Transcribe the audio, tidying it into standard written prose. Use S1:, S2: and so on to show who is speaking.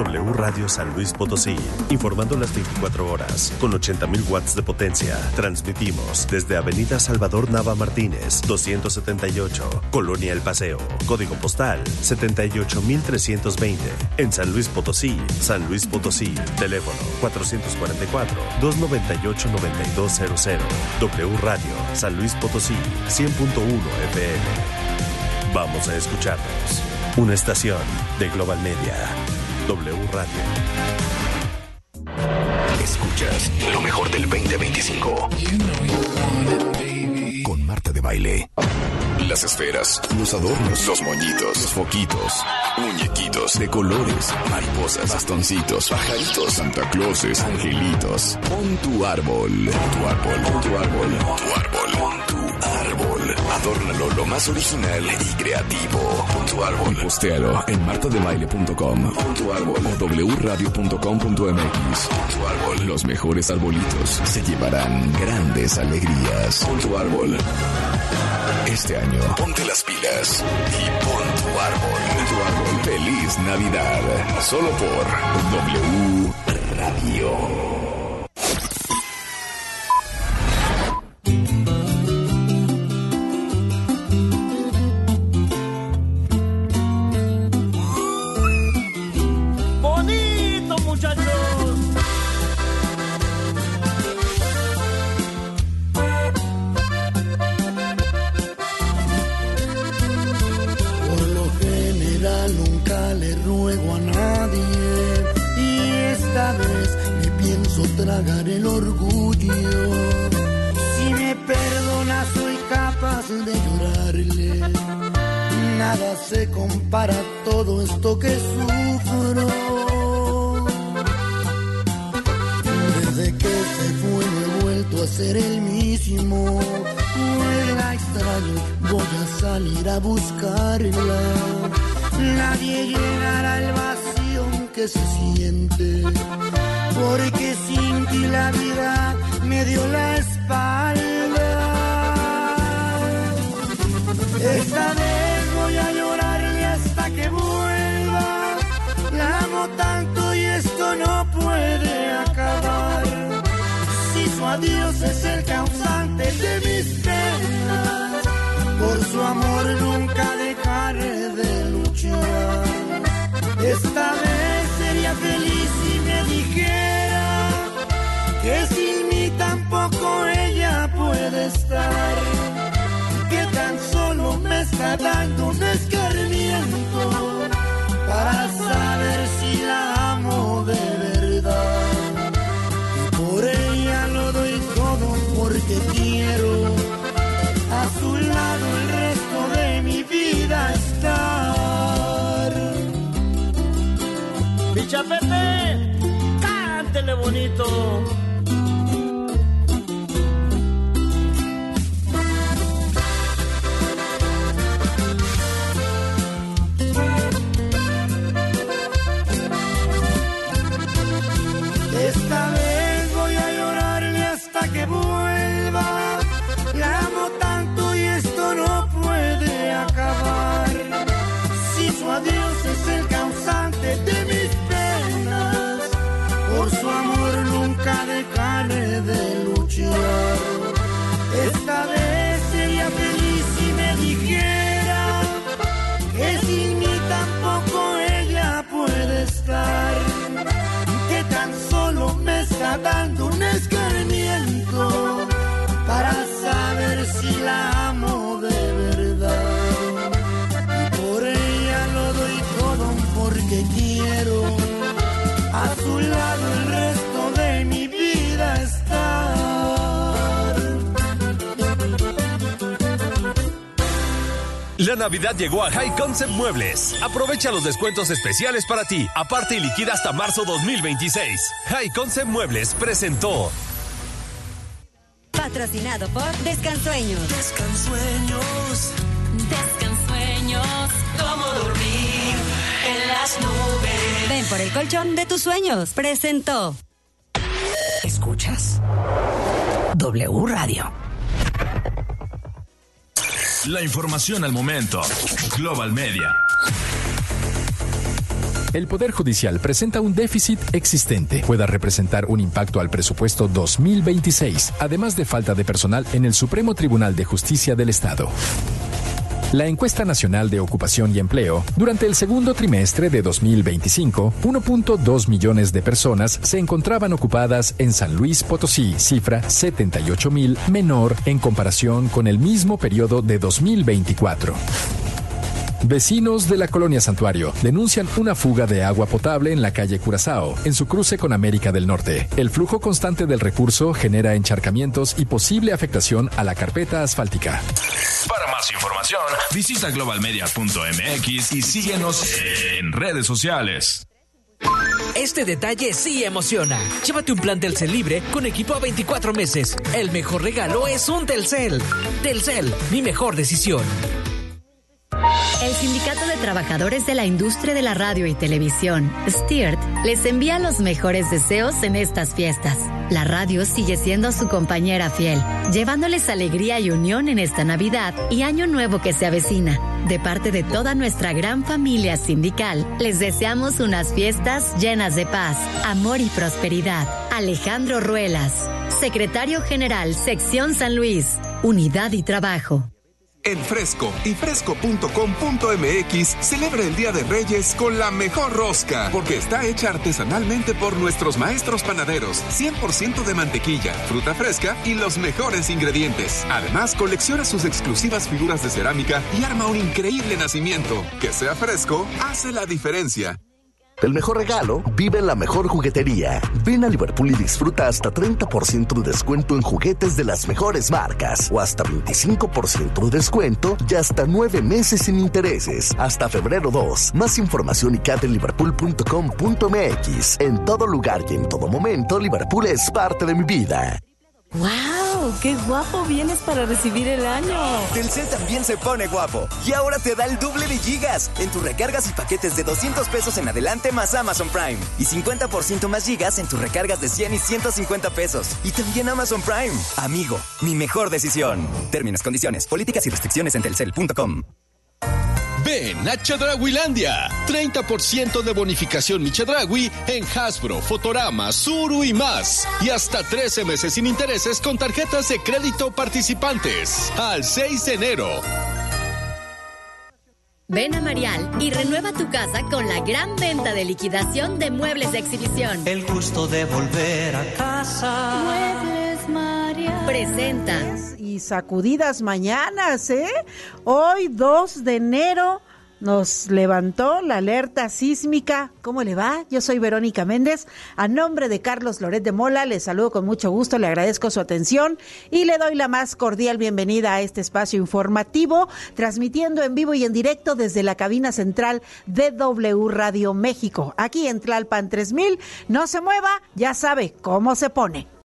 S1: W Radio San Luis Potosí, informando las 24 horas, con 80,000 watts de potencia. Transmitimos desde Avenida Salvador Nava Martínez, 278, Colonia El Paseo, código postal 78320, en San Luis Potosí, San Luis Potosí, teléfono 444-298-9200. W Radio San Luis Potosí, 100.1 FM. Vamos a escucharnos. Una estación de Global Media. W Radio.
S2: Escuchas lo mejor del 2025. Con Marta de Baile. Las esferas, los adornos, los moñitos, los foquitos, muñequitos de colores, mariposas, bastoncitos, pajaritos, Santa Clauses, angelitos. Pon tu árbol, tu árbol, tu árbol, tu árbol, pon tu árbol. Adórnalo lo más original y creativo. Pon tu árbol. Y postéalo en martadebaile.com. Pon tu árbol o wradio.com.mx. Pon tu árbol. Los mejores arbolitos se llevarán grandes alegrías. Pon tu árbol. Este año, ponte las pilas y pon tu árbol. Tu árbol. ¡Feliz Navidad! Solo por W Radio.
S3: ¡Bonito, muchachos!
S4: Nunca le ruego a nadie y esta vez me pienso tragar el orgullo. Si me perdona soy capaz de llorarle. Nada se compara a todo esto que sufro. Desde que se fue no he vuelto a ser el mismo. La extraño, voy a salir a buscarla. Nadie llenará el vacío que se siente, porque sin ti la vida me dio la espalda. Esta vez voy a llorarle hasta que vuelva. La amo tanto y esto no puede acabar. Si su adiós es el causante de mis penas, por su amor nunca dejaré de luchar. Esta vez sería feliz si me dijera que sin mí tampoco ella puede estar, que tan solo me está dando un escarmiento para saber si la amo de verdad. Y por ella lo doy todo porque quiero a su lado el resto de mi vida estar.
S3: Bichapete, cántele bonito.
S4: Esta vez voy a llorarle hasta que vuelva. La amo tanto y esto no puede acabar. Si su adiós es el causante de mis penas, por su amor nunca dejaré de luchar. Esta vez sería feliz si me dijera que sin mí tampoco ella puede estar, que tan solo me está dando un escarmiento para saber si la amo de verdad. Y por ella lo doy todo porque quiero a su lado el resto de mi vida estar.
S5: La Navidad llegó a High Concept Muebles. Aprovecha los descuentos especiales para ti. Aparte y liquida hasta marzo 2026. High Concept Muebles presentó.
S6: Patrocinado por Descansueños.
S7: Descansueños. Descansueños. ¿Cómo dormir en las nubes?
S6: Ven por el colchón de tus sueños. Presentó.
S8: Escuchas W Radio.
S5: La información al momento. Global Media.
S9: El Poder Judicial presenta un déficit existente. Pueda representar un impacto al presupuesto 2026, además de falta de personal en el Supremo Tribunal de Justicia del Estado. La encuesta nacional de ocupación y empleo, durante el segundo trimestre de 2025, 1.2 millones de personas se encontraban ocupadas en San Luis Potosí, cifra 78,000, menor en comparación con el mismo periodo de 2024. Vecinos de la colonia Santuario denuncian una fuga de agua potable en la calle Curazao, en su cruce con América del Norte. El flujo constante del recurso genera encharcamientos y posible afectación a la carpeta asfáltica.
S5: Para más información, visita globalmedia.mx y síguenos en redes sociales.
S10: Este detalle sí emociona. Llévate un plan Telcel libre con equipo a 24 meses. El mejor regalo es un Telcel. Telcel, mi mejor decisión.
S11: El Sindicato de Trabajadores de la Industria de la Radio y Televisión, STIRT, les envía los mejores deseos en estas fiestas. La radio sigue siendo su compañera fiel, llevándoles alegría y unión en esta Navidad y Año Nuevo que se avecina. De parte de toda nuestra gran familia sindical, les deseamos unas fiestas llenas de paz, amor y prosperidad. Alejandro Ruelas, Secretario General, Sección San Luis, Unidad y Trabajo.
S12: En Fresco y fresco.com.mx celebra el Día de Reyes con la mejor rosca, porque está hecha artesanalmente por nuestros maestros panaderos, 100% de mantequilla, fruta fresca y los mejores ingredientes. Además, colecciona sus exclusivas figuras de cerámica y arma un increíble nacimiento. Que sea Fresco hace la diferencia.
S13: El mejor regalo vive en la mejor juguetería. Ven a Liverpool y disfruta hasta 30% de descuento en juguetes de las mejores marcas o hasta 25% de descuento y hasta 9 meses sin intereses. Hasta febrero 2. Más información y en liverpool.com.mx. En todo lugar y en todo momento, Liverpool es parte de mi vida.
S14: ¡Wow! ¡Qué guapo vienes para recibir el año!
S15: Telcel también se pone guapo y ahora te da el doble de gigas en tus recargas y paquetes de 200 pesos en adelante más Amazon Prime y 50% más gigas en tus recargas de 100 y 150 pesos y también Amazon Prime. Amigo, mi mejor decisión. Términos, condiciones, políticas y restricciones en telcel.com.
S16: Ven a Chedrauilandia. 30% de bonificación mi Chedraui en Hasbro, Fotorama, Zuru y más. Y hasta 13 meses sin intereses con tarjetas de crédito participantes. Al 6 de enero.
S11: Ven a Marial y renueva tu casa con la gran venta de liquidación de muebles de exhibición.
S17: El gusto de volver a casa.
S11: Muebles Marial presenta.
S18: Y sacudidas mañanas, Hoy, 2 de enero, nos levantó la alerta sísmica. ¿Cómo le va? Yo soy Verónica Méndez. A nombre de Carlos Loret de Mola, le saludo con mucho gusto, le agradezco su atención y le doy la más cordial bienvenida a este espacio informativo, transmitiendo en vivo y en directo desde la cabina central de W Radio México, aquí en Tlalpan 3000. No se mueva, ya sabe cómo se pone.